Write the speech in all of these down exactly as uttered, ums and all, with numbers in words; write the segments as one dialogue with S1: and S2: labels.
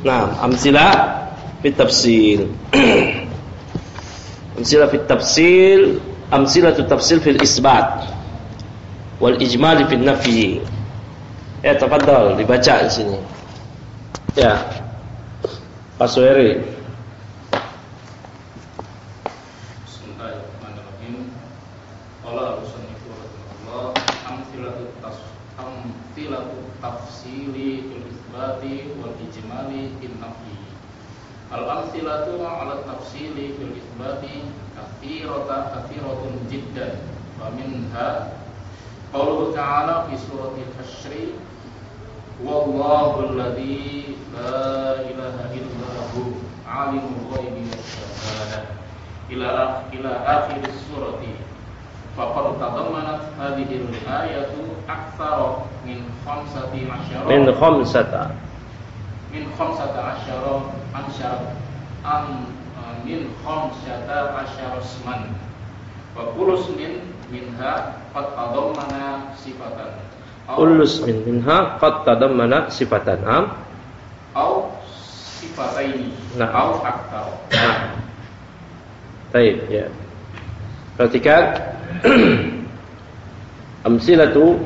S1: Nah, amsilah fit tafsil. Amsilah fit tafsil, amsilatu tafsil fil isbat wal ijmal fil nafi. Ya, tafadhal dibaca di sini. Ya. Pak Suheri.
S2: Bismillahirrahmanirrahim. Qala al-musannifu rahimahullah, amsilatu amsilatu tafsili fil isbati wal ijmali fil nafi. Al-amsilatu 'ala tafsili fil isbati katsiratan katsiratun jiddan. Wa minha qauluhu ta'ala fi suratil Hasyr, wallahu alladzi la ilaha illa hu 'alimul ghaibi wasyahadah ila ila akhir surati. Faqad tadammanat hadhihi al-ayatu aktsara min khamsati asyara
S1: min khamsata
S2: min khamsata asyara ansyara an min khamsata asyara isman wa kullu min minha qad tadammana sifatan
S1: kullu min minha qad tadammana sifatan am
S2: au sifataini
S1: nah.
S2: au aktsar.
S1: Nah. Baik, ya. Perhatikan amsilatu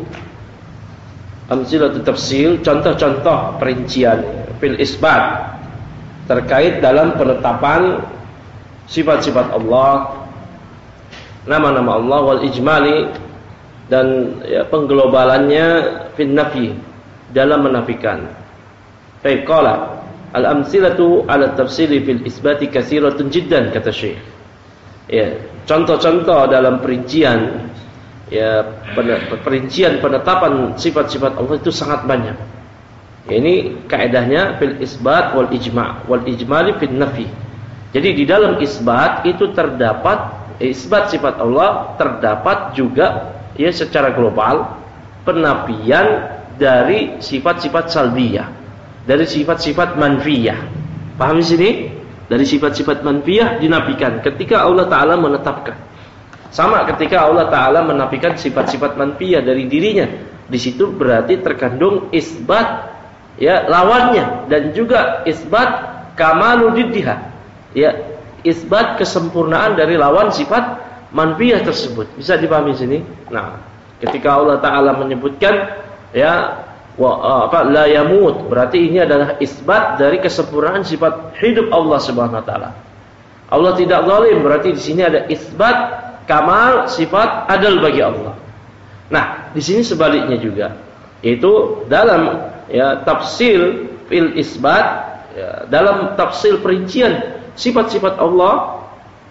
S1: amsilatu tafsil, contoh-contoh perincian fil isbat terkait dalam penetapan sifat-sifat Allah, nama-nama Allah, wal ijmali, dan ya, pengglobalannya fil nafi, dalam menafikan. Baik, qala al-amsilatu ala tafsili fil isbati katsiratun jiddan, kata Syekh. Ya, contoh-contoh dalam perincian, ya, perincian penetapan sifat-sifat Allah itu sangat banyak. Ya, ini kaidahnya fil isbat wal ijma' wal ijmali fil nafi. Jadi di dalam isbat itu terdapat isbat sifat Allah, terdapat juga ya secara global penafian dari sifat-sifat salbiyah, dari sifat-sifat manfiyah. Paham di sini? Dari sifat-sifat manfiyah dinafikan ketika Allah Ta'ala menetapkan. Sama ketika Allah Ta'ala menafikan sifat-sifat manfiyah dari dirinya, di situ berarti terkandung isbat ya lawannya, dan juga isbat kamaludiddiha, ya isbat kesempurnaan dari lawan sifat manfiyah tersebut. Bisa dipahami sini? Nah, ketika Allah Ta'ala menyebutkan ya wa apa la yamut, berarti ini adalah isbat dari kesempurnaan sifat hidup Allah Subhanahu wa taala. Allah tidak zalim, berarti di sini ada isbat kamal sifat adil bagi Allah. Nah, di sini sebaliknya juga, yaitu dalam ya tafsil fil isbat, ya, dalam tafsil perincian sifat-sifat Allah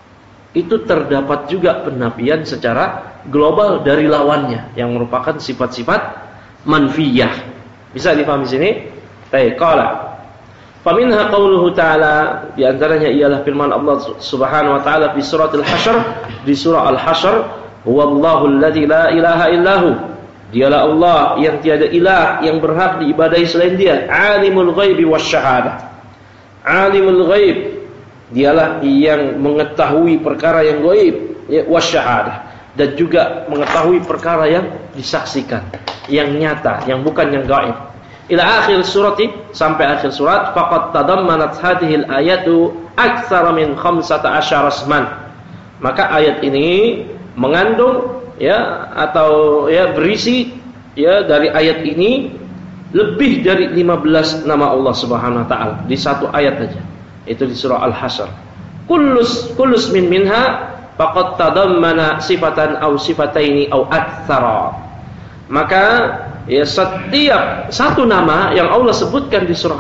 S1: itu terdapat juga penafian secara global dari lawannya yang merupakan sifat-sifat manfiyah. Bisa dipahami sini? Baik, qala. Faminha qauluhu ta'ala, di antaranya ialah firman Allah Subhanahu wa taala di suratul Hasyr, di surah Al-Hasyr, huwallahu alladzi la ilaha illahu. Dialah Allah yang tiada ilah yang berhak diibadahi selain Dia, alimul ghaibi wasyahadah. Alimul ghaib, dialah yang mengetahui perkara yang gaib, ya, wasyahadah, dan juga mengetahui perkara yang disaksikan, yang nyata, yang bukan yang gaib. Ila akhir surati, sampai akhir surat, faqad tadammanat hadhil ayatu aktsara min khamsata asyara isman. Maka ayat ini mengandung ya atau ya berisi ya dari ayat ini lebih dari lima belas nama Allah Subhanahu wa taala di satu ayat saja. Itu di surah Al-Hasyr. Kullus kullus min minha faqad tadammana sifatan aw sifataini aw aktsara. Maka ya setiap satu nama yang Allah sebutkan di surah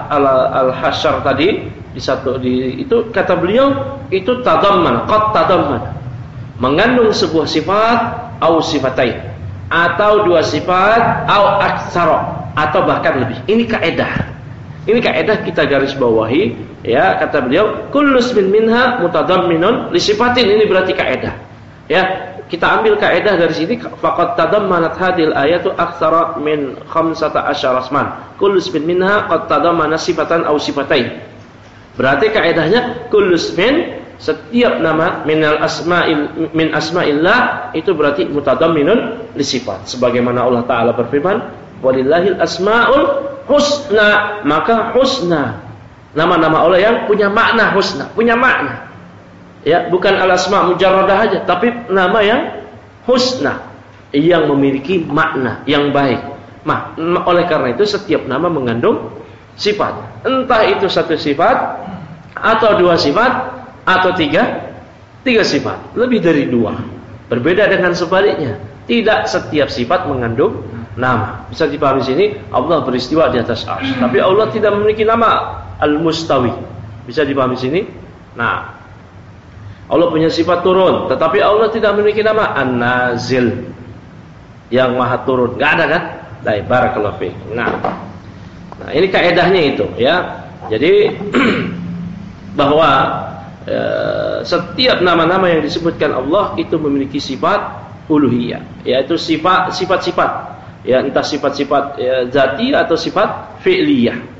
S1: Al-Hasyr tadi, di satu di itu kata beliau itu tadammana, qad tadammana, mengandung sebuah sifat au sifatain, atau dua sifat au aktsara, atau bahkan lebih. Ini kaidah. Ini kaidah kita garis bawahi, ya, kata beliau kullus min minha mutadamminun li sifatin. Ini berarti kaidah. Ya, kita ambil kaidah dari sini, faqad tadammanat hadhil ayatu aktsara min khamsata asyara isman. Kullus min minha qad tadammana sifatan aw sifatain. Berarti kaidahnya kullus min, setiap nama minal asma'il min asma'illah itu berarti mutadamminun li sifat. Sebagaimana Allah Taala berfirman, walillahil asma'ul husna, maka husna Nama-nama Allah yang punya makna husna, punya makna. Ya, bukan al-asma mujarradah aja, tapi nama yang husna, yang memiliki makna yang baik. Nah, oleh karena itu setiap nama mengandung sifat. Entah itu satu sifat atau dua sifat atau tiga tiga sifat, lebih dari dua. Berbeda dengan sebaliknya. Tidak setiap sifat mengandung nama. Bisa dipahami sini, Allah beristiwa di atas arsy, tapi Allah tidak memiliki nama al-mustawi. Bisa dipahami sini? Nah, Allah punya sifat turun, tetapi Allah tidak memiliki nama An-Nazil, yang maha turun. Enggak ada kan? Baik, barakallahu fiik. Nah, nah ini kaedahnya itu ya. Jadi bahwa e, setiap nama-nama yang disebutkan Allah itu memiliki sifat uluhiyah, yaitu sifat sifat-sifat, ya entah sifat-sifat ya, zati atau sifat fi'liyah.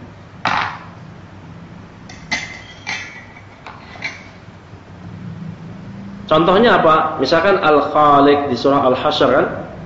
S1: Contohnya apa? Misalkan Al-Khaliq di surah Al-Hasyr kan?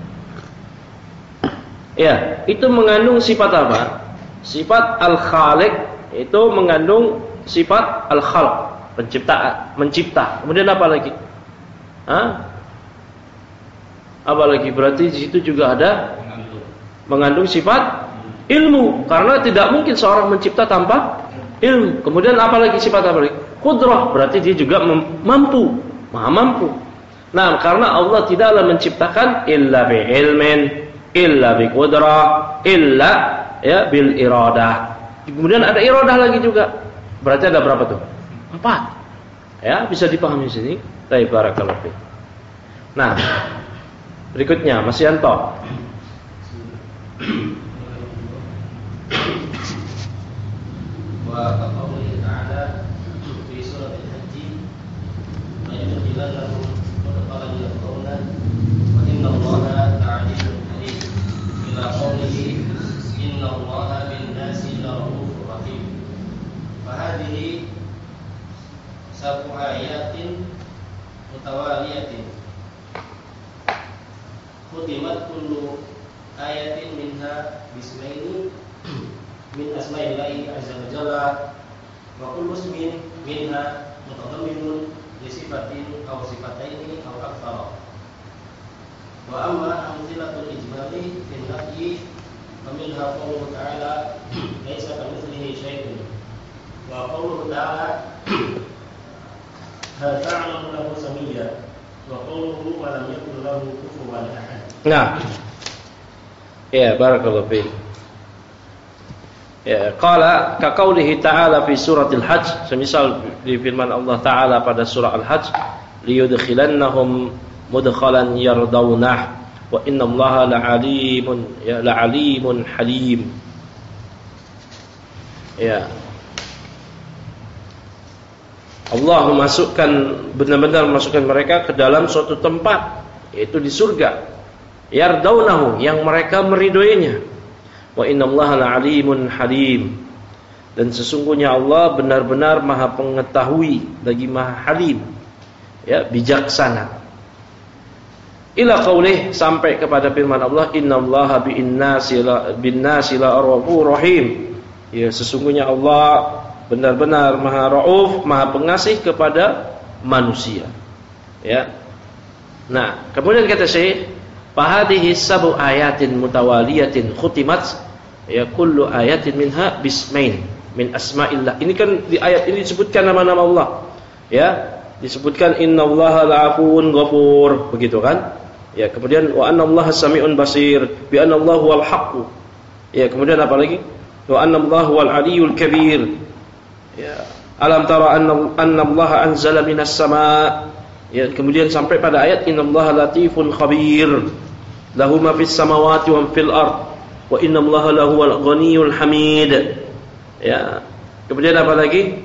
S1: Ya, itu mengandung sifat apa? Sifat Al-Khaliq itu mengandung sifat Al-Khalq, penciptaan, mencipta. Kemudian apa lagi? Hah? Apa lagi? Berarti di situ juga ada mengandung sifat ilmu, karena tidak mungkin seorang mencipta tanpa ilmu. Kemudian apa lagi sifat apa lagi? Qudrah, berarti dia juga mampu. Maha mampu. Nah, karena Allah tidaklah menciptakan illa bi ilmin, illa bi qudrah, illa ya bil iradah. Kemudian ada iradah lagi juga. Berarti ada berapa tuh? Empat. Ya, bisa dipahami sini. Baik, barakallahu fiik. Nah, berikutnya Mas Yanto.
S3: Wa qawlihi ta'ala fi surah Al-Hajj lahum mudkhalan yardawna wa inna Allaha la'alimun halim ila qawlihi inna Allaha bin-nasi la'ufur rahim. Fa hadhihi sab'u ayatin mutawaliyatin khutimat kullu ayatin minha bismaini min asma'illahi azza wa jalla wa kullu ismin minha mutadamminun li sifatin aw sifataini aw aktsara. Wa amma amthilatul ijmali fi nafyi fa minha qawluhu ta'ala laysa kamitslihi syai'un wa qawluhu ta'ala hal ta'lamu lahu samiyya wa qawluhu wa lam yakul lahu kufuwan ahad.
S1: Nah, ya barakallahu fiik. Ya, qala ka qaulihi ta'ala fi suratil Hajj, semisal di firman Allah Ta'ala pada surah Al-Hajj, liyudkhilannahum mudkhalan yardawnah wa innallaha la'alimun ya la'alimun halim. Ya. Allah memasukkan benar-benar memasukkan mereka ke dalam suatu tempat, yaitu di surga. Yardawnahu, yang mereka meridhoinya. Wa innallaha la'alimun halim, dan sesungguhnya Allah benar-benar maha pengetahui lagi maha halim, ya bijaksana. Ila qaulih, sampai kepada firman Allah innallaha bi'in-nasi bin-nasi la'ufur rahim, ya sesungguhnya Allah benar-benar maha rauf, maha pengasih kepada manusia, ya. Nah, kemudian kata Syekh, fahadihi sabu ayatin mutawaliyatin khutimat ya kullu ayatin minha bismain min asma'illah. Ini kan di ayat ini disebutkan nama-nama Allah, ya disebutkan innallaha la'afuwun ghafur, begitu kan, ya. Kemudian wa annallaha sami'un basir, bi annallahu wal haqq, ya. Kemudian apa lagi? Wa annallahu wal aliyyul kabir, ya. Alam tara anna annallaha anzala minas sama', ya. Kemudian sampai pada ayat innallaha latifun khabir, lahu ma fis samawati wa fil ard wa innallaha lahuwal ghaniyyul hamid, ya. Kemudian apa lagi?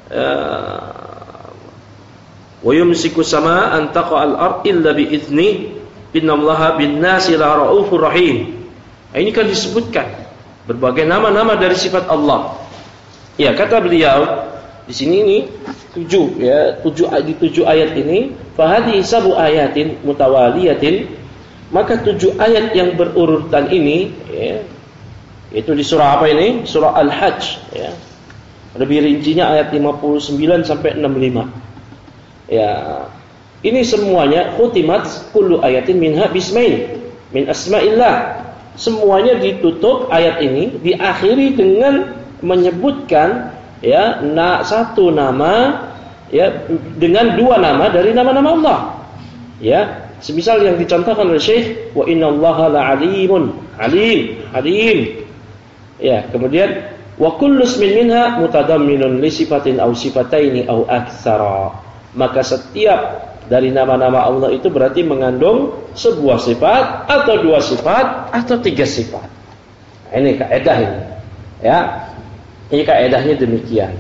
S1: Wa yumsiku sama an taqa'al ard illa bi idzni innallaha bin-nasi la raufur rahim. Ini kan disebutkan berbagai nama-nama dari sifat Allah. Ya, kata beliau di sini ini tujuh, ya, tujuh di tujuh ayat ini, fa hadhihi sabu ayatin mutawaliyatin, maka tujuh ayat yang berurutan ini, ya, itu di surah apa ini? Surah Al-Hajj, ya. Lebih rincinya ayat lima puluh sembilan sampai enam puluh lima. Ya, ini semuanya khutimat kullu ayatin minha bismain min asma'illah. Semuanya ditutup ayat ini diakhiri dengan menyebutkan ya na, satu nama ya dengan dua nama dari nama-nama Allah. Ya, semisal yang dicontohkan oleh Syekh wa innallaha la'alimun alim alim. Ya, kemudian wa kullu ismin minha mutadamminun li sifatin aw sifataini aw aktsara. Maka setiap dari nama-nama Allah itu berarti mengandung sebuah sifat atau dua sifat atau tiga sifat. Nah, ini kaidah ini. Ya. Ini kaidahnya demikian.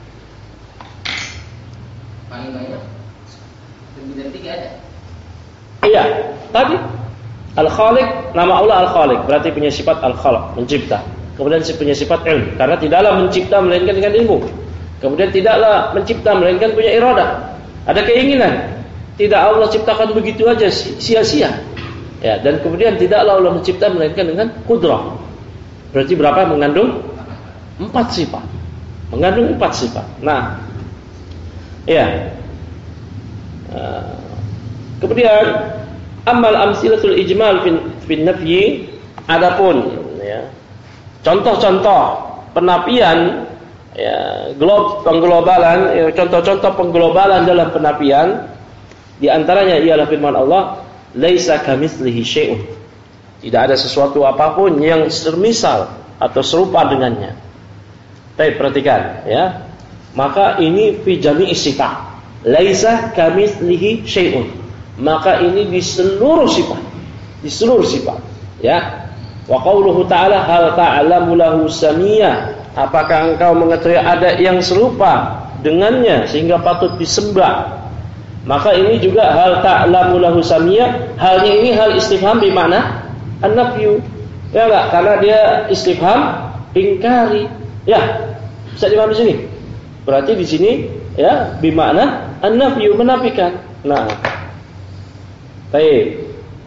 S3: Paling banyak lebih dari tiga ada.
S1: Iya, tadi Al-Khaliq, nama Allah Al-Khaliq berarti punya sifat Al-Khalq, mencipta. Kemudian punya sifat ilmu, karena tidaklah mencipta melainkan dengan ilmu. Kemudian tidaklah mencipta melainkan punya iradah, ada keinginan. Tidak Allah ciptakan begitu aja sia-sia. Ya, dan kemudian tidaklah Allah mencipta melainkan dengan qudrah. Berarti berapa mengandung? Empat sifat. Mengandung empat sifat. Nah, ya. Uh, kemudian amal amsilatul ijmal fin nafyi, adapun ya, contoh-contoh penafian ya, glob pengglobalan, ya, contoh-contoh pengglobalan dalam penafian di antaranya ialah firman Allah, laisa kamitslihi syai'un. Tidak ada sesuatu apapun yang semisal atau serupa dengannya. Baik, perhatikan ya. Maka ini fi jami'i sifat. Laisa kamitslihi syai'un. Maka ini di seluruh sifat. Di seluruh sifat, ya. Wa qauluhu ta'ala hal ta'lamu lahu samia. Apakah engkau mengetahui ada yang serupa dengannya sehingga patut disembah? Maka ini juga hal ta'lamu lahu samia. Halnya ini hal istifham bermakna an-nafyu. Ya enggak? Karena dia istifham ingkari. Ya. Bisa dipahami sini? Berarti di sini ya bermakna an-nafyu, menafikan. Nah. Baik.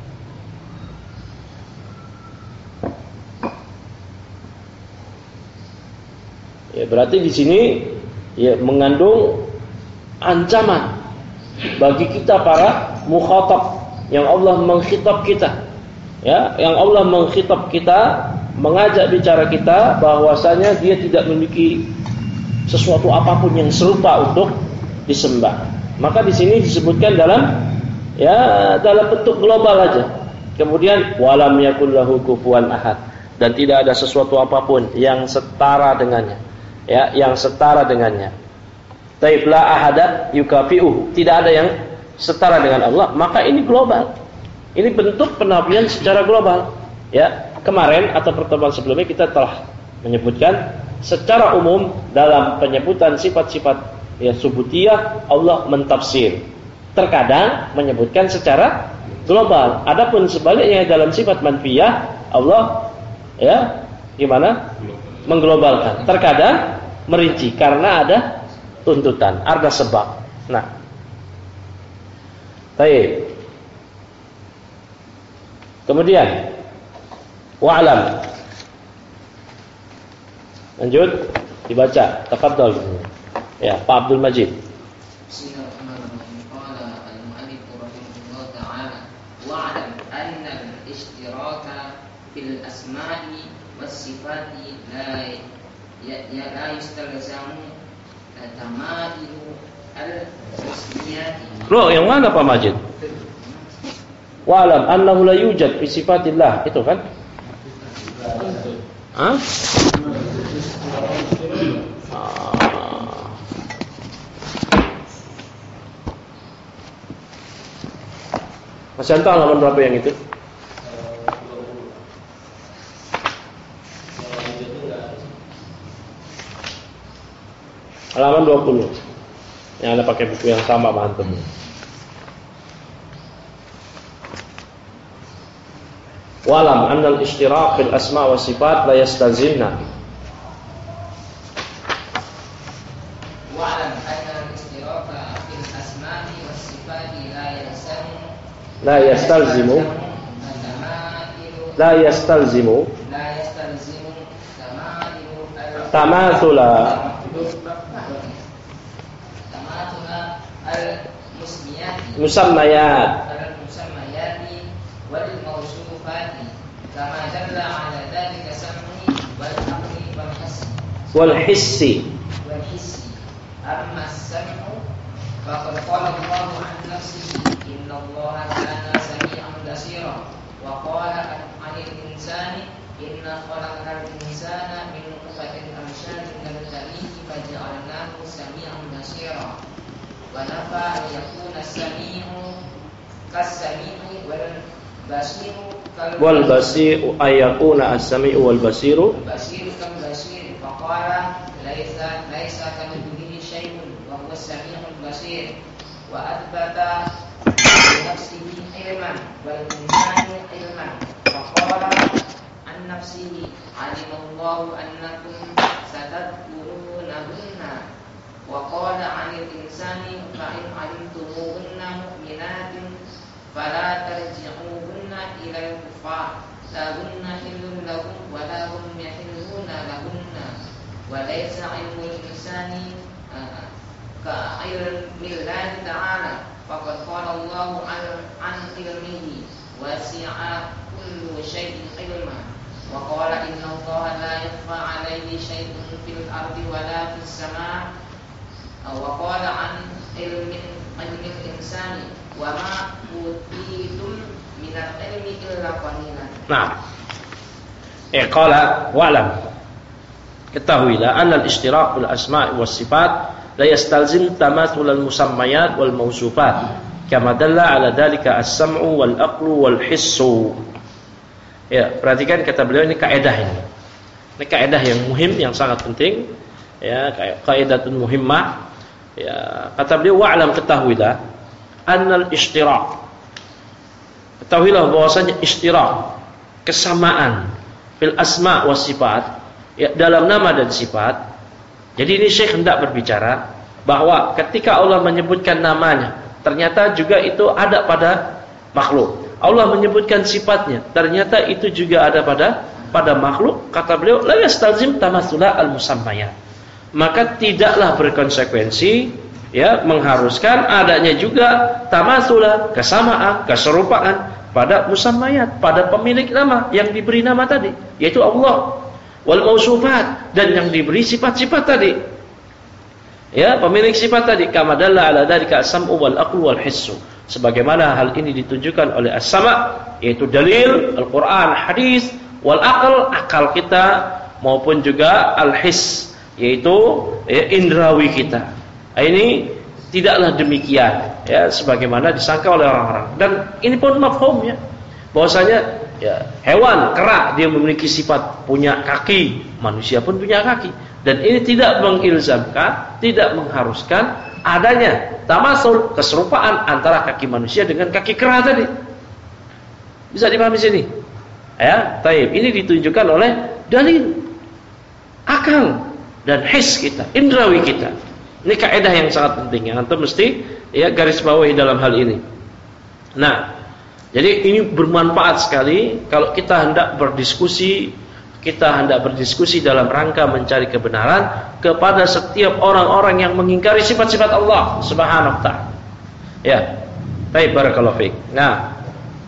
S1: Ya, berarti di sini ya mengandung ancaman bagi kita para mukhatab yang Allah mengkhitab kita. Ya, yang Allah mengkhitab kita, mengajak bicara kita bahwasanya dia tidak memiliki sesuatu apapun yang serupa untuk disembah. Maka di sini disebutkan dalam ya dalam bentuk global aja. Kemudian walam yakul lahu kufuwan ahad, dan tidak ada sesuatu apapun yang setara dengannya. Ya, yang setara dengannya. Taib la ahada yukafi'uhu, tidak ada yang setara dengan Allah. Maka ini global. Ini bentuk penafian secara global. Ya, kemarin atau pertemuan sebelumnya kita telah menyebutkan secara umum dalam penyebutan sifat-sifat ya subutiyah Allah mentafsir. Terkadang menyebutkan secara global. Adapun sebaliknya dalam sifat manfiyah Allah ya gimana? Mengglobalkan. Terkadang merinci karena ada tuntutan, ada sebab. Nah, baik. Kemudian wa'lam. Lanjut dibaca. Tafadhol. Ya, Pak Abdul Majid.
S4: Bismillahirrahmanirrahim. Qala al-mu'allif rahimahullah ta'ala wa'lam anna al-ishtiraka fil asma'i was sifati la ya la yastalzamu tamadilu al-tasmiyati.
S1: Loh, yang mana Pak Majid? Wa'lam annahu la yujad fi sifatillah, itu kan? Hah? Mas Yanto halaman berapa yang itu? Halaman dua puluh. Yang ada pakai buku yang sama mantap. Walam annal ishtirak fil asma wa sifat la yastazimna.
S4: Walam annal ishtirak fil asma'i was sifati la yalzamu
S1: La yastalzimu La yastalzimu
S4: la yastalzimu tamadilu
S1: Tamathula
S4: Tamatuna al-musmiyati
S1: Musammayat.
S4: al-musammayati wal mawsufati kama dalla ala dzalika sam'i wal aqli wal hissi
S1: Wal hissi.
S4: wal hissi amma as-sam'u faqad qala Allahu an nafsihi inna Allaha kana sami'an basira wa qala anil insani inna khalaqnal insana min nutfatin amsyajin nabtalihi faja'alnahu sami'an basira wa nafa an yakuna sami'u kas-sami'i wal basiru kal
S1: Wal basiru ayakuna as-sami'u wal basiru.
S4: basiru kal basir faqala laisa laisa kamithlihi syai'un wa huwa as-sami'ul basir wa athbata li nafsihi ilman wal insani ilman faqala an nafsihi alimallahu annakum satadkurunahunna wa qala 'anil insani fa in 'alimtumuhunna mu'minatin fala tarji'uhunna ila al-kuffar lahunna hillun lahum wa lahum yahilluna lahunna wa laysa 'ilmul insani ka 'ilmillahi ta'ala faqad qala Allahu 'an ilmihi wasi'a kullu shay'in 'ilma wa qala inna Allaha la yakhfa 'alaihi shay'un fil ardi wa la fis sama' wa qala 'an ilmi ilmil insani wa ma utitum minal ilmi illa qalilan.
S1: Nah. Eh qala wa'lam. Ketahuilah anna al-ishtirak bil asma' was sifat la yastalzim tamathul al-musammayat wal mawsufat kama dalla ala dhalika as-sam'u wal aqlu wal hissu. Ya, perhatikan kata beliau ini kaidah ini. Ini kaidah yang muhim, yang sangat penting. Ya, kaidatun muhimmah. Ya, kata beliau wa'lam, ketahuilah annal ishtirak. Ketahuilah bahwasanya ishtirak, kesamaan fil asma wa sifat, ya, dalam nama dan sifat. Jadi ini Syekh hendak berbicara bahwa ketika Allah menyebutkan namanya, ternyata juga itu ada pada makhluk. Allah menyebutkan sifatnya, ternyata itu juga ada pada pada makhluk. Kata beliau, la yastalzim tamatsula al-musammayat. Maka tidaklah berkonsekuensi, ya, mengharuskan adanya juga tamatsula, kesamaan, keserupaan pada musammayat, pada pemilik nama yang diberi nama tadi, yaitu Allah. Wal mausufat, dan yang diberi sifat-sifat tadi. Ya, pemilik sifat tadi, kama dalla ala dzalika as-sam'u wal aqlu wal hissu. Sebagaimana hal ini ditunjukkan oleh as-sama', yaitu dalil Al-Qur'an, hadis, wal aql, akal kita, maupun juga al-hiss, yaitu ya, indrawi kita. Ini tidaklah demikian, ya, sebagaimana disangka oleh orang-orang. Dan ini pun mafhum, ya, bahwasanya ya, hewan kera dia memiliki sifat punya kaki, manusia pun punya kaki. Dan ini tidak mengilzamkan, tidak mengharuskan adanya tamasul, keserupaan antara kaki manusia dengan kaki kera tadi. Bisa dipahami sini? Ya, taib. Ini ditunjukkan oleh dalil, akal dan his kita, indrawi kita. Ini kaidah yang sangat penting yang antum mesti ya garis bawahi dalam hal ini. Nah, jadi ini bermanfaat sekali kalau kita hendak berdiskusi, kita hendak berdiskusi dalam rangka mencari kebenaran kepada setiap orang-orang yang mengingkari sifat-sifat Allah Subhanahu wa taala. Ya. Baik, barakallahu fiik. Nah,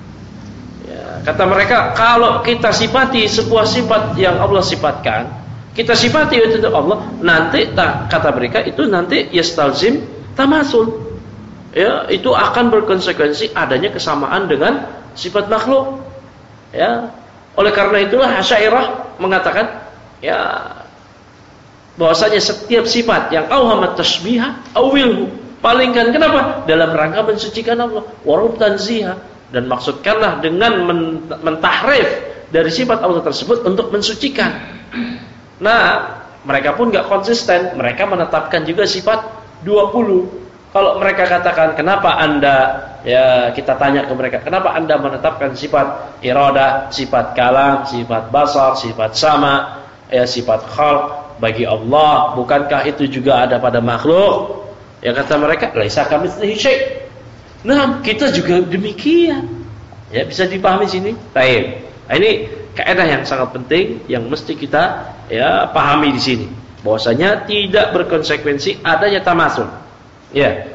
S1: ya, kata mereka, kalau kita sifati sebuah sifat yang Allah sifatkan, kita sifati itu Allah, nanti tak, kata mereka itu nanti yastalzim tamasul. Ya, itu akan berkonsekuensi adanya kesamaan dengan sifat makhluk. Ya. Oleh karena itulah Asy'ariyah mengatakan ya bahwasanya setiap sifat yang auhamat tasbiha awilhu, palingkan, kenapa? Dalam rangka mensucikan Allah, warub tanziha, dan maksudkanlah dengan mentahrif dari sifat Allah tersebut untuk mensucikan. Nah, mereka pun enggak konsisten, mereka menetapkan juga sifat dua puluh. Kalau mereka katakan, kenapa Anda, ya kita tanya ke mereka, kenapa Anda menetapkan sifat iradah, sifat kalam, sifat basar, sifat sama, ya sifat khalq bagi Allah, bukankah itu juga ada pada makhluk? Ya kata mereka, laisa kamitslihi syai'. Nah, kita juga demikian. Ya, bisa dipahami sini? Baik. Nah, ini kaidah yang sangat penting yang mesti kita ya pahami di sini. Bahwasanya tidak berkonsekuensi adanya tamatsul. Ya.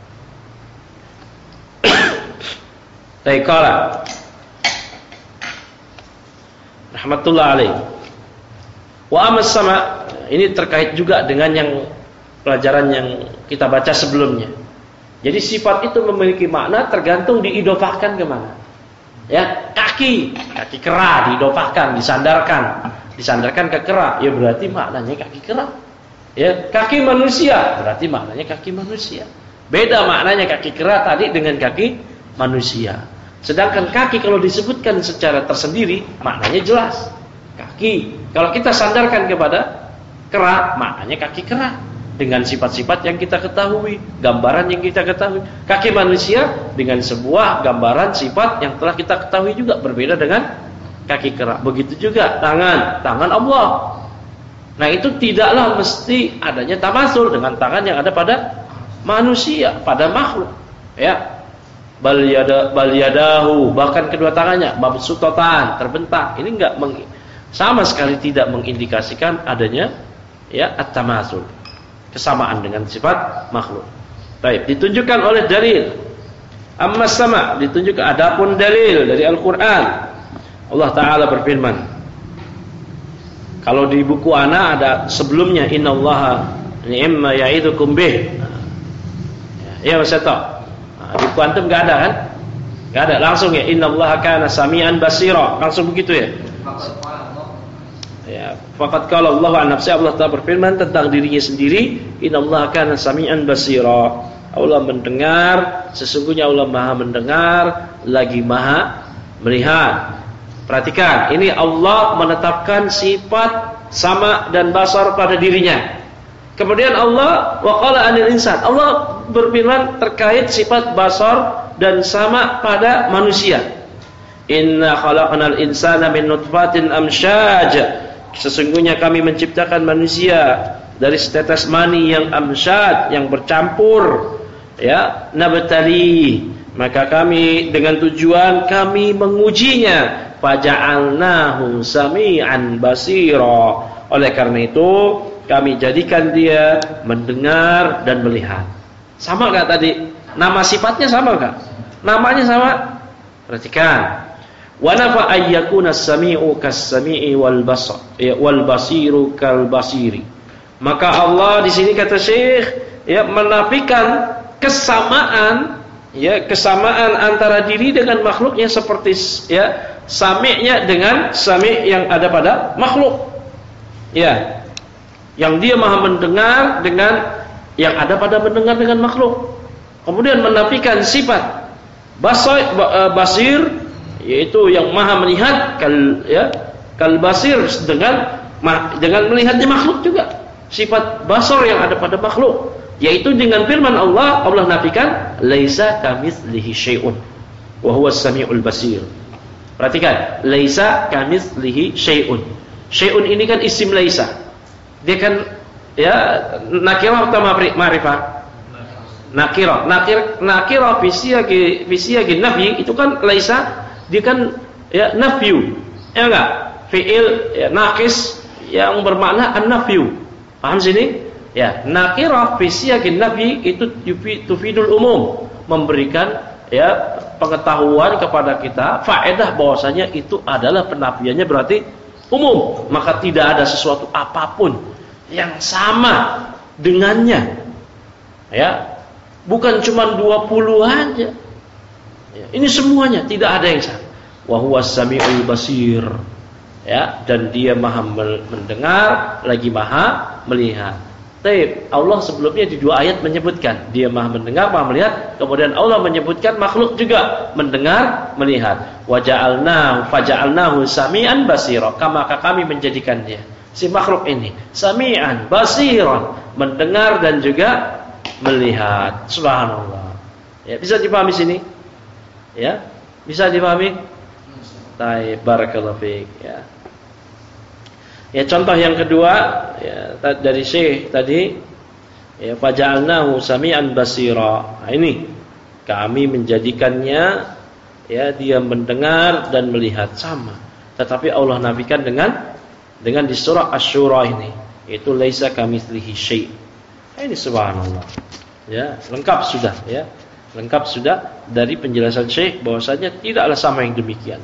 S1: Taikala rahmatullah alaih. Wa amas sama, ini terkait juga dengan yang pelajaran yang kita baca sebelumnya. Jadi sifat itu memiliki makna tergantung diidofahkan kemana. Ya, kaki, kaki kera diidofahkan, disandarkan, disandarkan ke kera, ya berarti maknanya kaki kera. Ya, kaki manusia berarti maknanya kaki manusia. Beda maknanya kaki kera tadi dengan kaki manusia. Sedangkan kaki kalau disebutkan secara tersendiri maknanya jelas. Kaki, kalau kita sandarkan kepada kera, maknanya kaki kera dengan sifat-sifat yang kita ketahui, gambaran yang kita ketahui. Kaki manusia dengan sebuah gambaran sifat yang telah kita ketahui juga, berbeda dengan kaki kera. Begitu juga tangan, tangan Allah. Nah, itu tidaklah mesti adanya tamatsul dengan tangan yang ada pada manusia, pada makhluk. Ya. Bal yada bal yadahu, bahkan kedua tangannya mabsutatan, terbentak. Ini enggak meng, sama sekali tidak mengindikasikan adanya ya at-tamatsul, kesamaan dengan sifat makhluk. Baik, ditunjukkan oleh dalil. Amma sama, ditunjukkan adapun dalil dari Al-Qur'an. Allah taala berfirman. Kalau di buku ana ada sebelumnya innallaha ni'ma ya'idukum bih. Ya, Mas Seto. Di buku antum enggak ada kan? Enggak ada, langsung ya innallaha kana samian basira. Langsung begitu ya. Ya, faqad qala Allah an nafsi, Allah Ta'ala berfirman tentang dirinya sendiri, innallaha kana sami'an basira. Allah mendengar, sesungguhnya Allah Maha mendengar lagi Maha melihat. Perhatikan, ini Allah menetapkan sifat sama dan basar pada dirinya. Kemudian Allah waqala anil insan, Allah berfirman terkait sifat basar dan sama pada manusia. Inna khalaqnal insana min nutfatin amsyaj. Sesungguhnya kami menciptakan manusia dari setetes mani yang amsyad, yang bercampur, ya, nabtali, maka kami dengan tujuan kami mengujinya, faja'alnahu sami'an basira. Oleh karena itu kami jadikan dia mendengar dan melihat. Sama enggak tadi? Nama sifatnya sama enggak? Namanya sama? Perhatikan. Wa nafa ayyakuna as-sami'u kas-sami'i wal basar wal basiru kal basiri. Maka Allah di sini kata Syekh ya menafikan kesamaan, ya, kesamaan antara diri dengan makhluknya seperti ya sami'nya dengan sami' yang ada pada makhluk. Ya. Yang dia Maha mendengar dengan yang ada pada mendengar dengan makhluk. Kemudian menafikan sifat basir, basir, yaitu yang Maha melihat, kal ya kal basir, dengan dengan melihatnya makhluk juga. Sifat basar yang ada pada makhluk, yaitu dengan firman Allah, Allah nafikan laisa kamitslihi syai'un wa huwas samiul basir. Perhatikan, laisa kamitslihi syai'un. Syai'un ini kan isim laisa. Dia kan ya nakirah atau ma'rifah? Nakirah. Nakir nakirah fi siyaqi fi siyaqi nafi itu kan laisa, dia kan ya nafyu. Ya enggak? Fi'il ya naqis yang bermakna an-nafyu. Paham sini? Ya, nakirah fi siyaqi nafi itu tufidul umum, memberikan ya pengetahuan kepada kita, faedah bahwasanya itu adalah penafiannya berarti umum, maka tidak ada sesuatu apapun yang sama dengannya. Ya, bukan cuma dua puluh aja. Ya, ini semuanya tidak ada yang sama. Wa huwas samiul basir. Ya, dan dia Maha mendengar lagi Maha melihat. Tapi Allah sebelumnya di dua ayat menyebutkan dia Maha mendengar, Maha melihat. Kemudian Allah menyebutkan makhluk juga mendengar, melihat. Wa ja'alnahu faja'alnahu sami'an basira. Maka kami menjadikan dia, si makhluk ini, sami'an basiran, mendengar dan juga melihat. Subhanallah. Ya, bisa dipahami sini? Ya, bisa dipahami? Baik, barakallahu fiik. Ya. Ya, contoh yang kedua ya, dari Syekh tadi, ya, faja'alnahu sami'an basira. Nah, ini kami menjadikannya ya dia mendengar dan melihat, sama. Tetapi Allah nafikan dengan dengan di surah Asy-Syura ini. Itu laisa kamitslihi syai'. Ini subhanallah. Ya, lengkap sudah ya. Lengkap sudah dari penjelasan Syekh bahwasanya tidaklah sama yang demikian.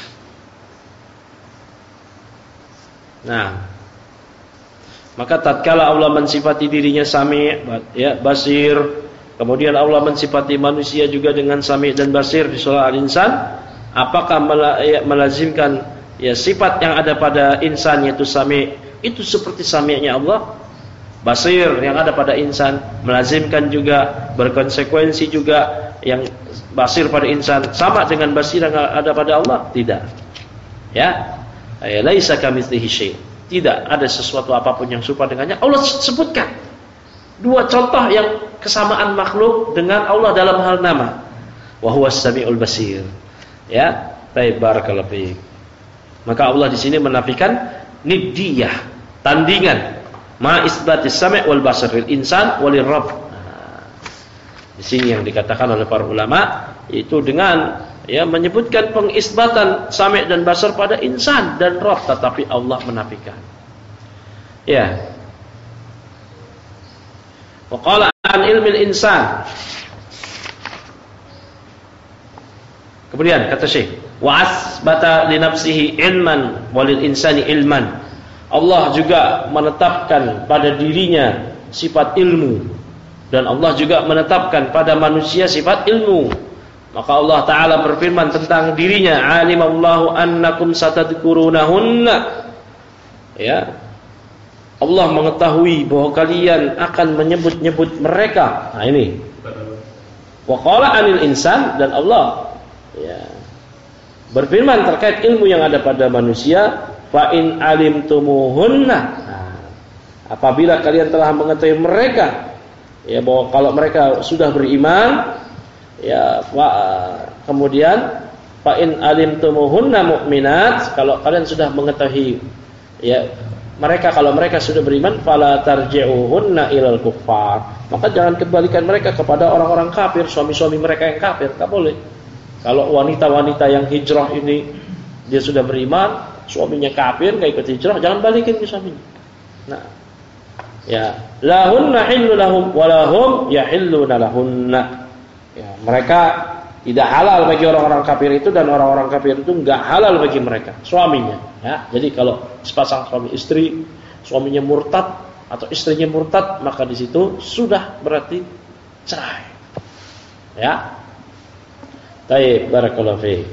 S1: Nah, maka tatkala Allah mensifati dirinya Sami' ya, Basir, kemudian Allah mensifati manusia juga dengan Sami' dan Basir di surah Al-Insan, apakah melazimkan ya sifat yang ada pada insan yaitu Sami' itu seperti Sami'nya Allah? Basir yang ada pada insan melazimkan juga, berkonsekuensi juga yang basir pada insan sama dengan basir yang ada pada Allah? Tidak. Ya. Laisa kamitslihi syai'. Tidak ada sesuatu apapun yang serupa dengannya. Allah sebutkan dua contoh yang kesamaan makhluk dengan Allah dalam hal nama. Wa huwas samiul basir. Ya. Baik, barakallahu fiik. Maka Allah di sini menafikan niddiyah, tandingan. Ma isbatis sami' wal basar lil insan walir rabb. Nah, di sini yang dikatakan oleh para ulama yaitu dengan ya menyebutkan pengisbatan sami' dan basar pada insan dan rabb, tetapi Allah menafikan. Ya. Wa qala an ilmil insan. Kemudian kata Syekh, wa asbata li nafsihi ilman walil insani ilman. Allah juga menetapkan pada dirinya sifat ilmu, dan Allah juga menetapkan pada manusia sifat ilmu. Maka Allah Ta'ala berfirman tentang dirinya, alimallahu annakum satadkurunahunna. Ya, Allah mengetahui bahwa kalian akan menyebut-nyebut mereka. Nah ini. Wa qala anil insan, dan Allah ya berfirman terkait ilmu yang ada pada manusia, fa in alimtumuhunna. Nah, apabila kalian telah mengetahui mereka, ya bahwa kalau mereka sudah beriman, ya fa, kemudian fa in alimtumuhunna mu'minat, kalau kalian sudah mengetahui ya mereka, kalau mereka sudah beriman, fala tarji'uhunna ilal kuffar, maka jangan kembalikan mereka kepada orang-orang kafir, suami-suami mereka yang kafir. Tak boleh. Kalau wanita-wanita yang hijrah ini dia sudah beriman, suaminya kafir, enggak ikut hijrah, jangan balikin ke suaminya. Nah, ya, lahunna hillu lahum wa lahum yahilluna lahunna. Ya, mereka tidak halal bagi orang-orang kafir itu, dan orang-orang kafir itu enggak halal bagi mereka, suaminya. Ya, jadi kalau sepasang suami istri, suaminya murtad atau istrinya murtad, maka di situ sudah berarti cerai. Ya. Baik, barakallahu fiik.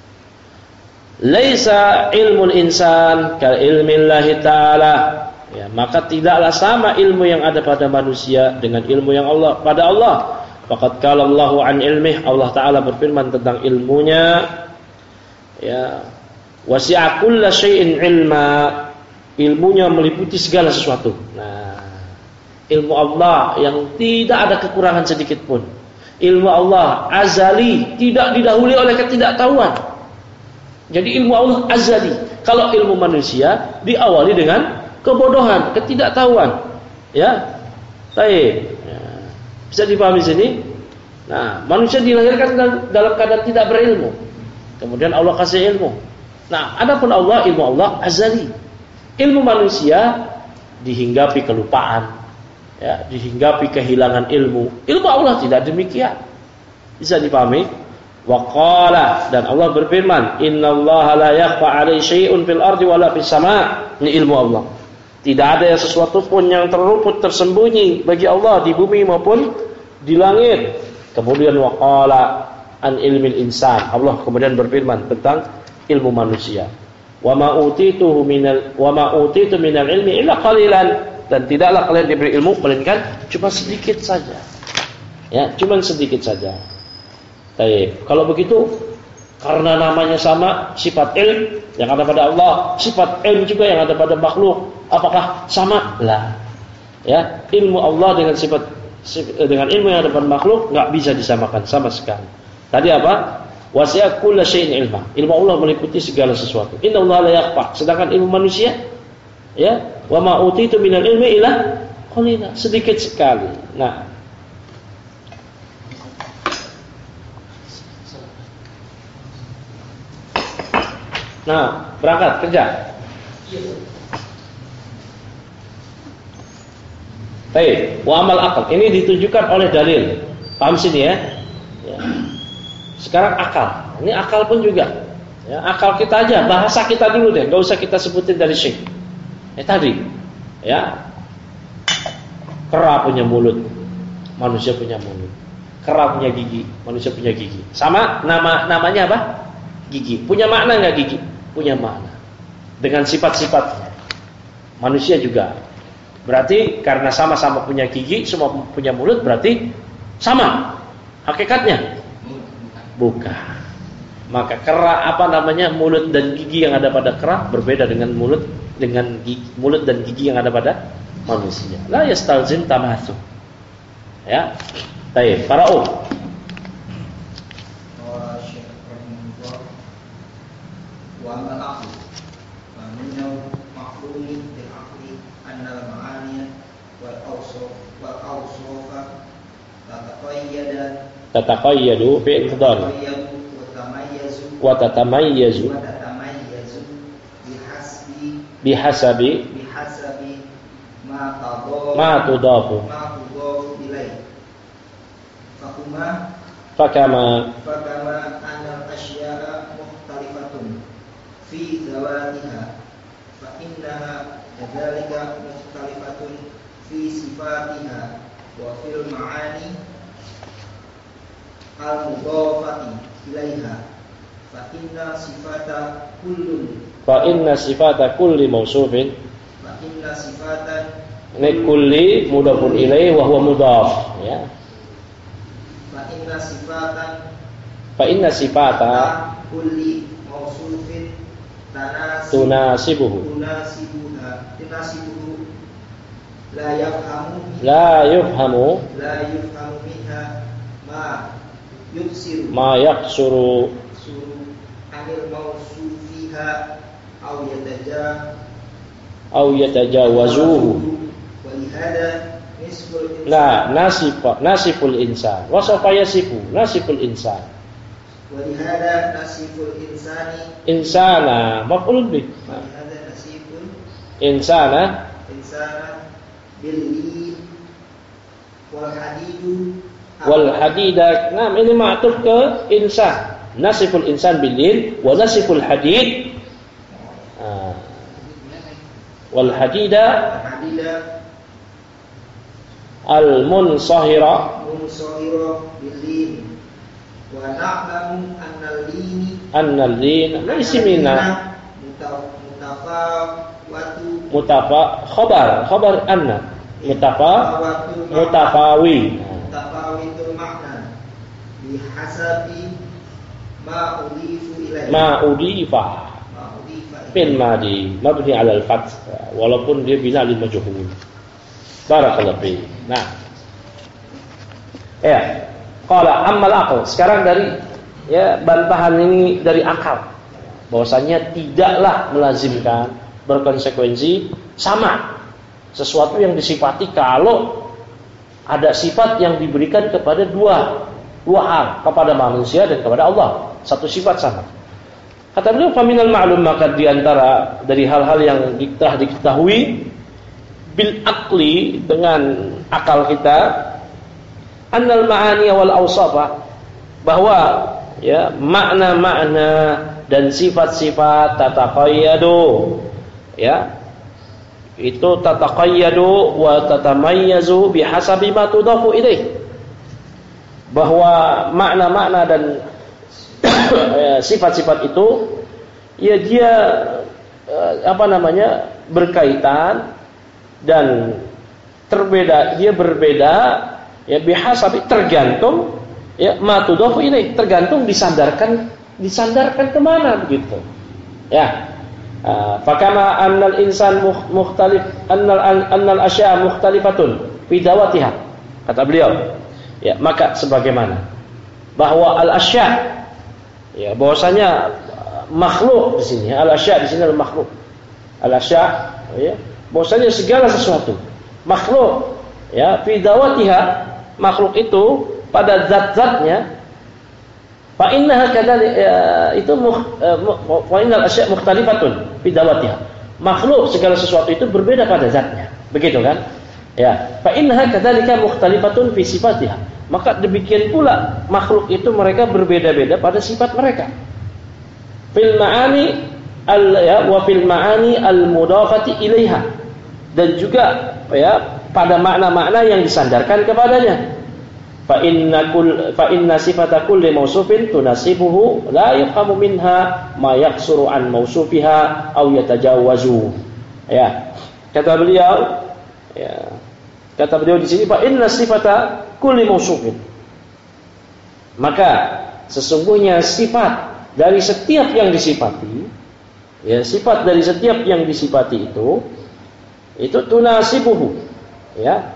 S1: Laisa ilmul insan ka ilmillahi ta'ala. Ya, maka tidaklah sama ilmu yang ada pada manusia dengan ilmu yang Allah pada Allah. Faqad qala Allahu an ilmih, Allah Ta'ala berfirman tentang ilmunya. Ya, wasi'a kulla syai'in ilma. Ilmunya meliputi segala sesuatu. Nah, ilmu Allah yang tidak ada kekurangan sedikit pun. Ilmu Allah azali, tidak didahului oleh ketidaktahuan. Jadi ilmu Allah azali. Kalau ilmu manusia diawali dengan kebodohan, ketidaktahuan. Ya, baik. Ya. Bisa dipahami sini. Nah, manusia dilahirkan dalam keadaan tidak berilmu. Kemudian Allah kasih ilmu. Nah, adapun Allah, ilmu Allah azali. Ilmu manusia dihinggapi kelupaan. Ya, dihinggapi kehilangan ilmu. Ilmu Allah tidak demikian. Bisa dipahami? Wa qala, dan Allah berfirman, innallaha la yakhfa 'alaihi syai'un fil ardi wala fis sama'. Ini ilmu Allah. Tidak ada yang sesuatu pun yang terluput, tersembunyi bagi Allah di bumi maupun di langit. Kemudian wa qala an ilmil insan. Allah kemudian berfirman tentang ilmu manusia. Wa ma utituhu minal wa ma utitu minal ilmi illa qalilan. Dan tidaklah kalian diberi ilmu melainkan cuma sedikit saja. Ya, cuma sedikit saja. Baik, kalau begitu karena namanya sama, sifat ilm yang ada pada Allah, sifat ilm juga yang ada pada makhluk, apakah sama? Lah. Ya, ilmu Allah dengan sifat dengan ilmu yang ada pada makhluk enggak bisa disamakan sama sekali. Tadi apa? Wasi'a kullu syai'in ilma. Ilmu Allah meliputi segala sesuatu. Innallaha la yakhfa. Sedangkan ilmu manusia, ya, wa ma utitu minal ilmi illa qalila, sedikit sekali. Nah, Nah, berangkat kerja. Baik, wa amal akal. Ini ditujukan oleh dalil. Paham sini ya? Ya. Sekarang akal. Ini akal pun juga. Ya, akal kita aja, bahasa kita dulu deh. Gak usah kita sebutin dari syekh. Ya tadi. Ya. Kera punya mulut, manusia punya mulut. Kera punya gigi, manusia punya gigi. Sama nama namanya apa? Gigi. Punya makna nggak gigi? Punya makna. Dengan sifat-sifatnya. Manusia juga. Berarti karena sama-sama punya gigi, semua punya mulut, berarti sama hakikatnya? Bukan. Maka kera apa namanya, mulut dan gigi yang ada pada kera berbeda dengan mulut dengan gigi, mulut dan gigi yang ada pada manusia. La yastalzim tamatsu. Ya. Baik, para um.
S5: Wa amal aql. Wa minhu ma'lumi bil aqli anna al-ma'ani wal awsaf wal awsafa tataqayyada
S1: tataqayyadu bi iqdar wa tatamayyazu
S5: wa tatamayyazu bihasbi
S1: bihasabi
S5: bihasabi ma tadafu
S1: ma tudafu
S5: ma tudafu ilaihi fakuma
S1: fakama
S5: fakama anal asya'a mukhtalifatun fi zawatiha fa innaha kadzalika mukhtalifatun fi sifatiha wa fil ma'ani al-mudhafati ilaiha fa inna sifata kullun
S1: fa inna sifata kulli mausufin
S5: fa inna sifatan
S1: ini kulli mudhafun ilaihi wa huwa mudhaf ya.
S5: fa inna sifatan
S1: Fa inna sifata
S5: kulli mausufin tanasib
S1: tunasibuhu
S5: tunasibuha tunasibuhu la yafhamu
S1: la yufhamu
S5: la yafhamu minha ma yuksiru
S1: ma yaqsuru
S5: suru anil mausufiha aw yataja
S1: aw yatajawazuhu
S5: wa lihada nisful insan
S1: la nasifa nasiful insan wa sawfa yasifu nasiful insan
S5: wa lihada nasiful insani
S1: insana maf'ulun bih
S5: wa lihada nasiful
S1: insana
S5: insana billi wal hadidu
S1: wal hadida. Nah, ini ma'tuf ke insan. Nasiful insan bilil wa nasiful hadid. Ah. Wal hadida
S5: hadida
S1: al munsahira
S5: munsahira billi wa na'lamu annal lini
S1: annal lin laysa minna
S5: mutafawatu
S1: mutafa khabar khabar anna mutafa mutafawi
S5: mutafawitul makna bihasabi ma udifu ilaihi
S1: ma udifa
S5: ma udifa
S1: fil madi mabni ala al fath walaupun dia bina lil majhul. Barakallahu fi. Nah. Ya. Qala ammal aql. Sekarang dari ya bantahan ini dari akal. Bahwasanya tidaklah melazimkan berkonsekuensi sama sesuatu yang disifati kalau ada sifat yang diberikan kepada dua dua hal, kepada manusia dan kepada Allah. Satu sifat sama. Kata beliau, faminal ma'lum, maka diantara dari hal-hal yang telah diketahui bil akli dengan akal kita, annal ma'ani wal awsafa, bahwa ya makna-makna dan sifat-sifat tataqayyadu ya itu tataqayyadu wa tatamayyazu bihasabi ma tudafu ilaih, bahwa makna-makna dan sifat-sifat itu ya dia apa namanya berkaitan dan terbeda, dia berbeda ya bihasabi, tergantung ya ma tudafu ilaih, tergantung disandarkan disandarkan kemana begitu ya. Fakama annal insan mukhtalif annal annal asya' mukhtalifatun fi dawatiha, kata beliau ya, maka sebagaimana bahwa al asya' ya bahwasanya makhluk di sini, al asya' di sini adalah makhluk, al asya' ya bahwasanya segala sesuatu makhluk ya fi dawatiha, makhluk itu pada zat-zatnya, fa innaha kadzalik itu fa innal asya' mukhtalifatun fi dawatiha, makhluk segala sesuatu itu berbeda pada zatnya, begitu kan? Ya, fa innaha kadzalika mukhtalifatun fi sifatiha. Maka demikian pula makhluk itu mereka berbeda-beda pada sifat mereka. Fil ma'ani al ya wa fil ma'ani al mudafati ilaiha. Dan juga ya pada makna-makna yang disandarkan kepadanya. Fa inna kull fa inna sifata kulli mausufin tunasibuhu la yafhamu minha ma yaqsuru an mausufiha aw yatajawwazu. Ya. Kata beliau ya kata beliau di sini fa inna sifata kulli mausufin. Maka sesungguhnya sifat dari setiap yang disifati, ya sifat dari setiap yang disifati itu itu tunasibuhu, ya.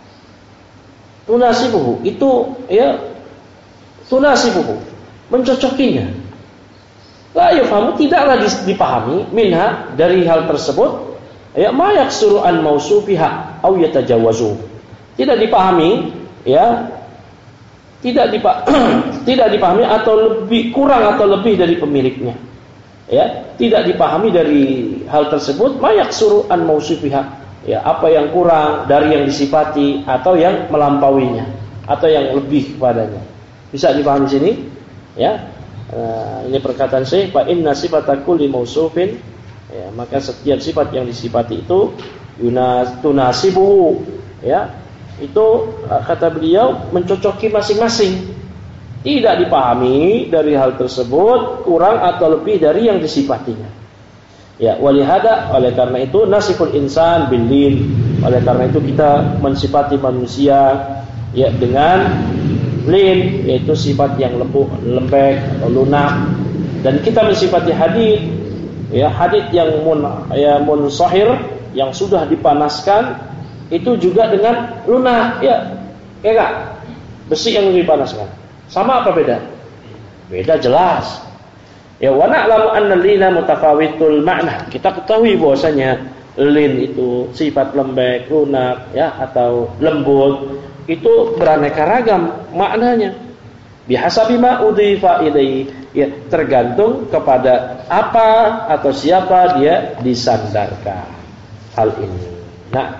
S1: Tunasibuhu itu ya tunasibuhu, mencocokinya. La yafhamu tidaklah dipahami minha dari hal tersebut ya ma yaksuru an mausufiha au yatajawwazu. Tidak dipahami ya tidak dipa tidak dipahami atau lebih kurang atau lebih dari pemiliknya. Ya, tidak dipahami dari hal tersebut ma yaksuru an mausufiha. Ya, apa yang kurang dari yang disifati atau yang melampauinya atau yang lebih padanya. Bisa dipahami sini? Ya. Uh, ini perkataan saya fa inna sifata kulli mausufin. Ya, maka setiap sifat yang disifati itu yunas tunasibuhu, ya. Itu kata beliau mencocoki masing-masing. Tidak dipahami dari hal tersebut kurang atau lebih dari yang disifatinya. Ya, walihada oleh karena itu nasiful insan bil lin. Oleh karena itu kita mensifati manusia ya dengan lin, yaitu sifat yang lembut, lembek atau lunak. Dan kita mensifati hadid ya hadid yang mun ya munsahir yang sudah dipanaskan itu juga dengan lunak ya ya enggak besi yang dipanaskan sama apa beda beda jelas ya wa na'lamu anna lina mutafawitul makna. Kita ketahui bahwasanya lin itu sifat lembek lunak ya atau lembut itu beraneka ragam maknanya bihasabi ma udhifa ilaihi ya tergantung kepada apa atau siapa dia disandarkan hal ini. Nah,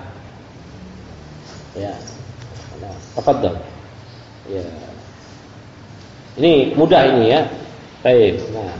S1: ya, nah, tafadhal. Ya, ini mudah ini ya. Baik. Nah,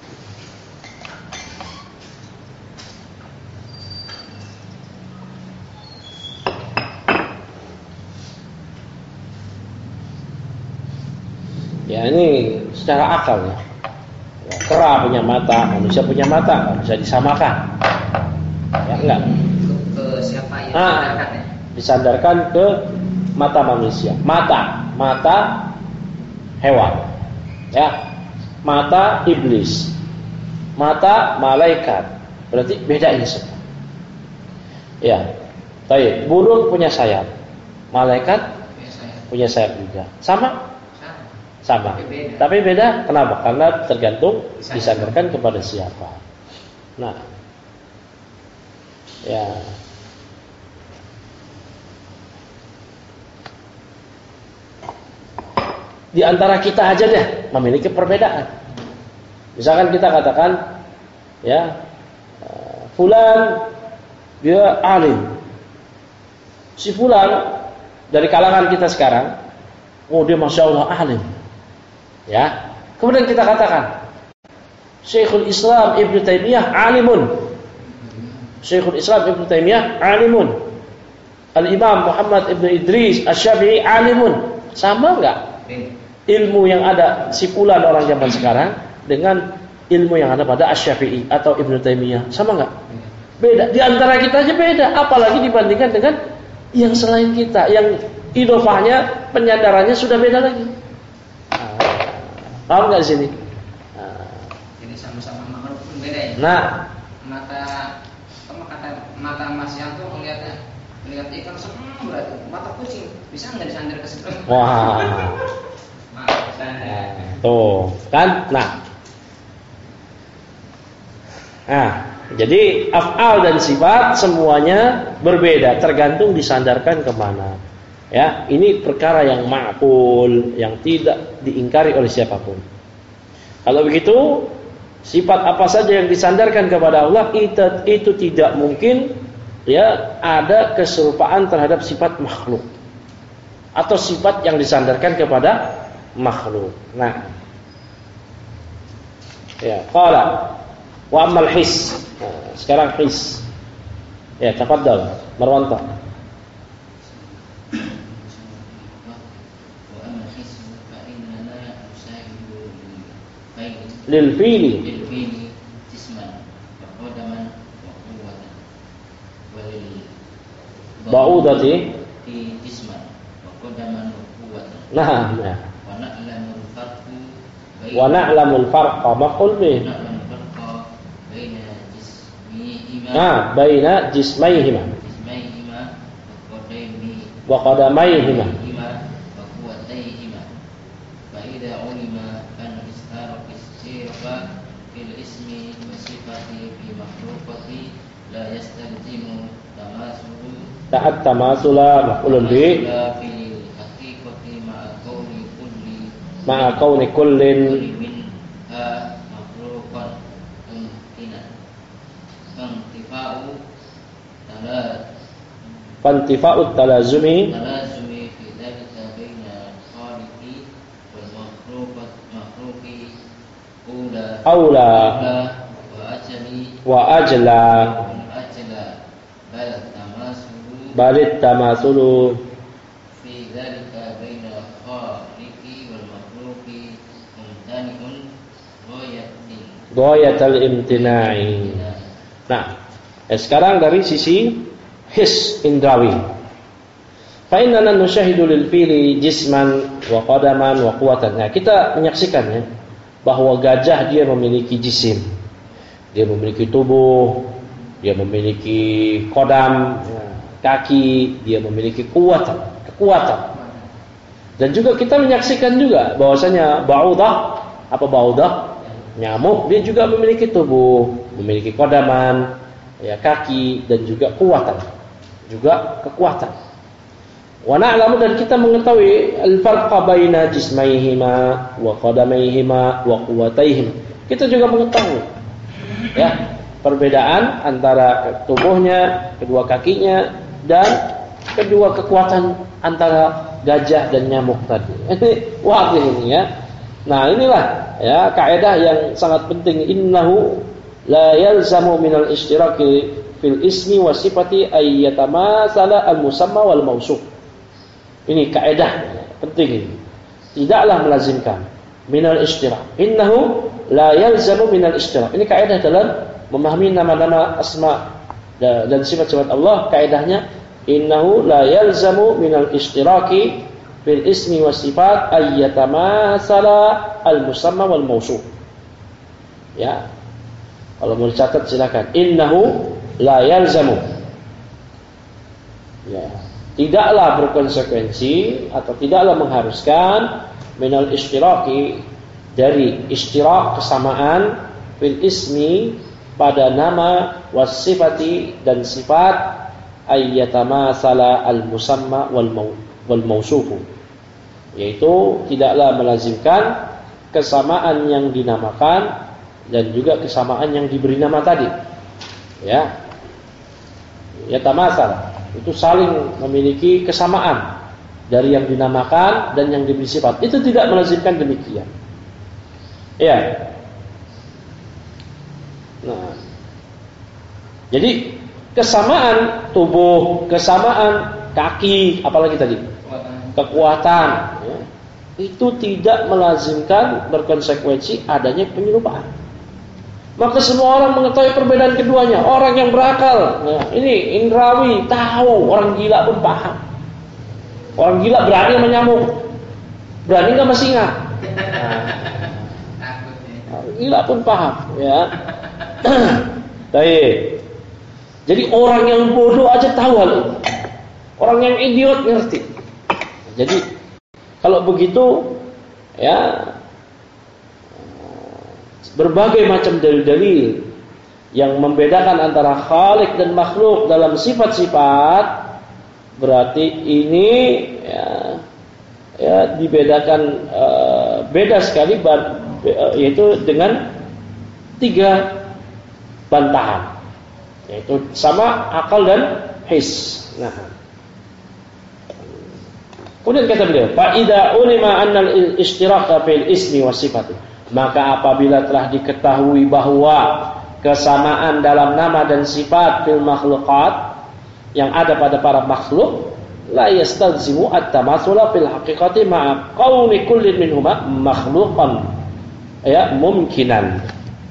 S1: ya ini secara akal ya. Ya, kera punya mata, manusia punya mata, bisa disamakan. Ya enggak?
S4: Ke, ke siapa yang
S1: ah,
S4: disandarkan ya?
S1: Disandarkan ke mata manusia. Mata, mata hewan. Ya. Mata iblis. Mata malaikat. Berarti beda ini semua. Ya. Baik, burung punya sayap. Malaikat punya sayap juga. Sama? Sama. Tapi beda. Tapi beda. Kenapa? Karena tergantung disandarkan kepada siapa. Nah. Ya. Di antara kita aja deh memiliki perbedaan. Misalkan kita katakan ya fulan dia alim. Si fulan dari kalangan kita sekarang, oh dia masya Allah alim. Ya. Kemudian kita katakan Syekhul Islam Ibnu Taimiyah alimun. Syekhul Islam Ibnu Taimiyah alimun. Al-Imam Muhammad Ibnu Idris Asy-Syafi'i alimun. Sama enggak? Ilmu yang ada si fulan orang zaman sekarang dengan ilmu yang ada pada Asy-Syafi'i atau Ibnu Taimiyah, sama enggak? Beda. Di antara kita aja beda, apalagi dibandingkan dengan yang selain kita, yang idofahnya, penyandarannya sudah beda lagi. Paham nggak di sini?
S4: Nah. Jadi sama-sama makhluk pun beda ya.
S1: Nah,
S4: mata apa kata mata Mas Yanto melihatnya melihat ikan semua berarti mata kucing bisa nggak disandar ke sebelah?
S1: wah,
S4: nah,
S1: tuh kan? Nah, nah, jadi af'al dan sifat semuanya berbeda, tergantung disandarkan kemana. Ya, ini perkara yang ma'qul, yang tidak diingkari oleh siapapun. Kalau begitu, sifat apa saja yang disandarkan kepada Allah itu, itu tidak mungkin ya ada keserupaan terhadap sifat makhluk atau sifat yang disandarkan kepada makhluk. Nah, ya, qala wa ammal his. Nah, sekarang his. Ya, tafadhal Marwan.
S6: Wa ammal his fa innana nusahidu
S1: lil fi'li
S6: lil fi'li jisman wa qadaman wa quwwatan walil
S1: ba'udati
S6: fi jisman wa qadaman wa quwwatan.
S1: nah ya
S6: Wa na'lamul farqu
S1: wa na'lamul farqa maf'ul bih
S6: na'lamul farqa baina jismihima
S1: nah baina jismaihima
S6: jismaihima wa qadaimi
S1: wa qadamaihima
S6: hima wa quwwataihima. Fa idza ulima an istara istirafa fil ismi wa sifati fi makhluqati la yastalzimu tamasulu
S1: ta'at tamasula maf'ul bih
S6: la fil haqiqati ma'a qawli kulli
S1: ma'a kauni kullin
S6: kulli minha makhluqan mumkinan fantifa'u tala
S1: fantifa'ut talazumi
S6: talazumi fi dhalika baina khaliqi wal makhluqat makhluqi ula
S1: aula
S6: wa ajali
S1: wa ajla
S6: wal ajla bal tamasulu
S1: balit tamasulu
S6: fi dhalika baina khaliqi wal makhluqi mumtani'un ghayatin
S1: ghayatal imtina'i. Nah, eh, sekarang dari sisi his indrawi. Fa innana nusyahidu lil fi'li jisman wa qadaman wa quwwatan. Nah, kita menyaksikan ya bahwa gajah dia memiliki jisim. Dia memiliki tubuh, dia memiliki qadam, ya, kaki, dia memiliki kekuatan, kekuatan. Dan juga kita menyaksikan juga bahwasanya baudah, apa baudah? Nyamuk, dia juga memiliki tubuh, memiliki qadaman, ya, kaki dan juga kekuatan. Juga kekuatan. Wa na'lamu, dan kita mengetahui al-farqa baina jismaihima wa qadamaihima wa quwwataihim. Kita juga mengetahui ya perbedaan antara tubuhnya, kedua kakinya dan kedua kekuatan antara gajah dan nyamuk tadi. Ini wajib ini ya. Nah, inilah ya kaidah yang sangat penting. Innahu la yalzamu minal ishtiraki fil ismi wa sifati ayyatamasala al-musamma wal mausuf. Ini kaidah penting ini. Tidaklah melazimkan minal ishtirak. Innahu la yalzamu minal ishtirak. Ini kaidah dalam memahami nama-nama asma dan sifat-sifat Allah. Kaidahnya innahu la yalzamu minal ishtiraki fil ismi wa sifat ayyatamasala al-musamma wal mausuf. Ya. Kalau mau dicatat silakan. Innahu la yalzamu. Ya. Tidaklah berkonsekuensi atau tidaklah mengharuskan minal ishtiraki, dari ishtirak kesamaan fil ismi pada nama wasifati dan sifat ayyatamasala al-musamma wal mausuf wal mausufu, yaitu tidaklah melazimkan kesamaan yang dinamakan dan juga kesamaan yang diberi nama tadi. Ya. Ya tamasal itu saling memiliki kesamaan dari yang dinamakan dan yang diberi sifat. Itu tidak melazimkan demikian. Ya. Nah. Jadi kesamaan tubuh, kesamaan kaki, apalagi tadi? Kekuatan, ya, itu tidak melazimkan berkonsekuensi adanya penyerupaan. Maka semua orang mengetahui perbedaan keduanya. Orang yang berakal, ya, ini indrawi, tahu. Orang gila pun paham. Orang gila berani sama nyamuk, berani nggak sama singa. Nah, gila pun paham, ya. Baik. Jadi orang yang bodoh aja tahu hal itu. Orang yang idiot ngerti. Jadi kalau begitu ya berbagai macam dalil-dalil yang membedakan antara khalik dan makhluk dalam sifat-sifat, berarti ini ya, ya dibedakan uh, beda sekali, yaitu dengan tiga bantahan. Yaitu sama akal dan his. Nah. Kemudian kata beliau, fa idza ulima anna al-ishtiraka fil ismi was sifati. Maka apabila telah diketahui bahwa kesamaan dalam nama dan sifat fil makhluqat yang ada pada para makhluk, la yastalzimu at-tamatsula fil haqiqati ma'a qauli kullin minhuma makhluqan, ya, mumkinan.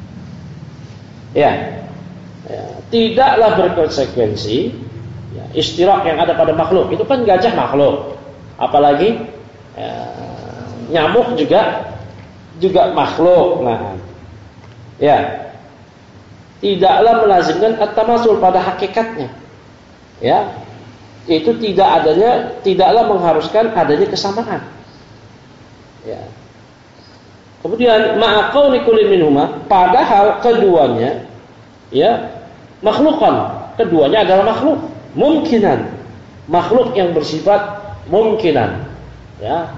S1: Ya. Ya, tidaklah berkonsekuensi ya, istirak yang ada pada makhluk. Itu kan gajah makhluk. Apalagi ya, nyamuk juga juga makhluk. Nah, ya. Tidaklah melazimkan at-tamatsul pada hakikatnya. Ya. Itu tidak adanya, tidaklah mengharuskan adanya kesamaan. Ya. Kemudian ma'aqauni kullin minhuma, padahal keduanya ya makhlukan, keduanya adalah makhluk, mungkinan, makhluk yang bersifat mungkinan, ya,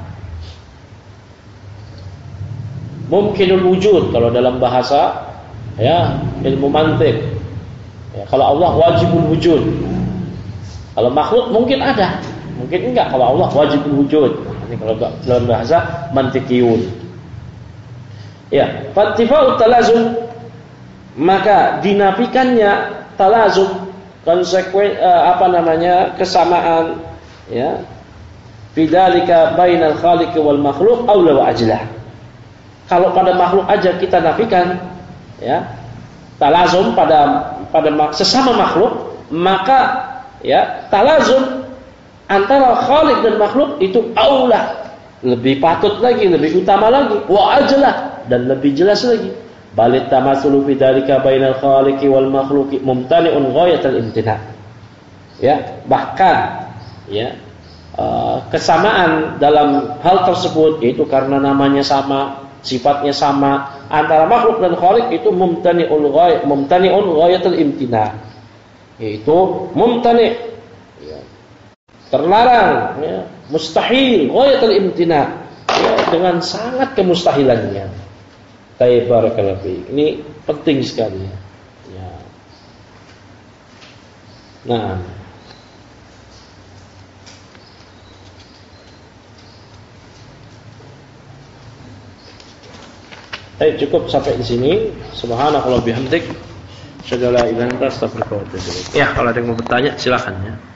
S1: mungkinul wujud kalau dalam bahasa ya ilmu mantik. Ya, kalau Allah wajibul wujud, kalau makhluk mungkin ada, mungkin enggak. Kalau Allah wajibul wujud, ini kalau dalam bahasa mantikiyun. Ya, fattifa'ut talazum, maka dinafikannya talazum, konsekuen uh, apa namanya kesamaan, ya, bidzalika bainal khaliq wal makhluq aula wa ajlah. Kalau pada makhluk aja kita nafikan, ya, talazum pada pada sesama makhluk, maka ya talazum antara khaliq dan makhluk itu aula, lebih patut lagi, lebih utama lagi, wa ajlah, dan lebih jelas lagi. Balit tamatsulu fi dzalika bainal khaliqi wal makhluqi mumtani'un ghayatal imtina'. Ya, bahkan ya uh, kesamaan dalam hal tersebut yaitu karena namanya sama, sifatnya sama, antara makhluk dan khaliq itu mumtani'ul ghayat mumtani'un ghayatal imtina'. Yaitu mumtani' ya, terlarang, ya, mustahil ghayatal imtina', ya, dengan sangat kemustahilannya. Barakallahu fiik. Ini penting sekali. Ya. Nah. Baik, cukup sampai di sini. Subhanallahi wa bihamdik. Asyhadu an la ilaha illa anta astaghfiruka wa atubu ilaik. Ya, kalau ada yang mau bertanya silakan ya.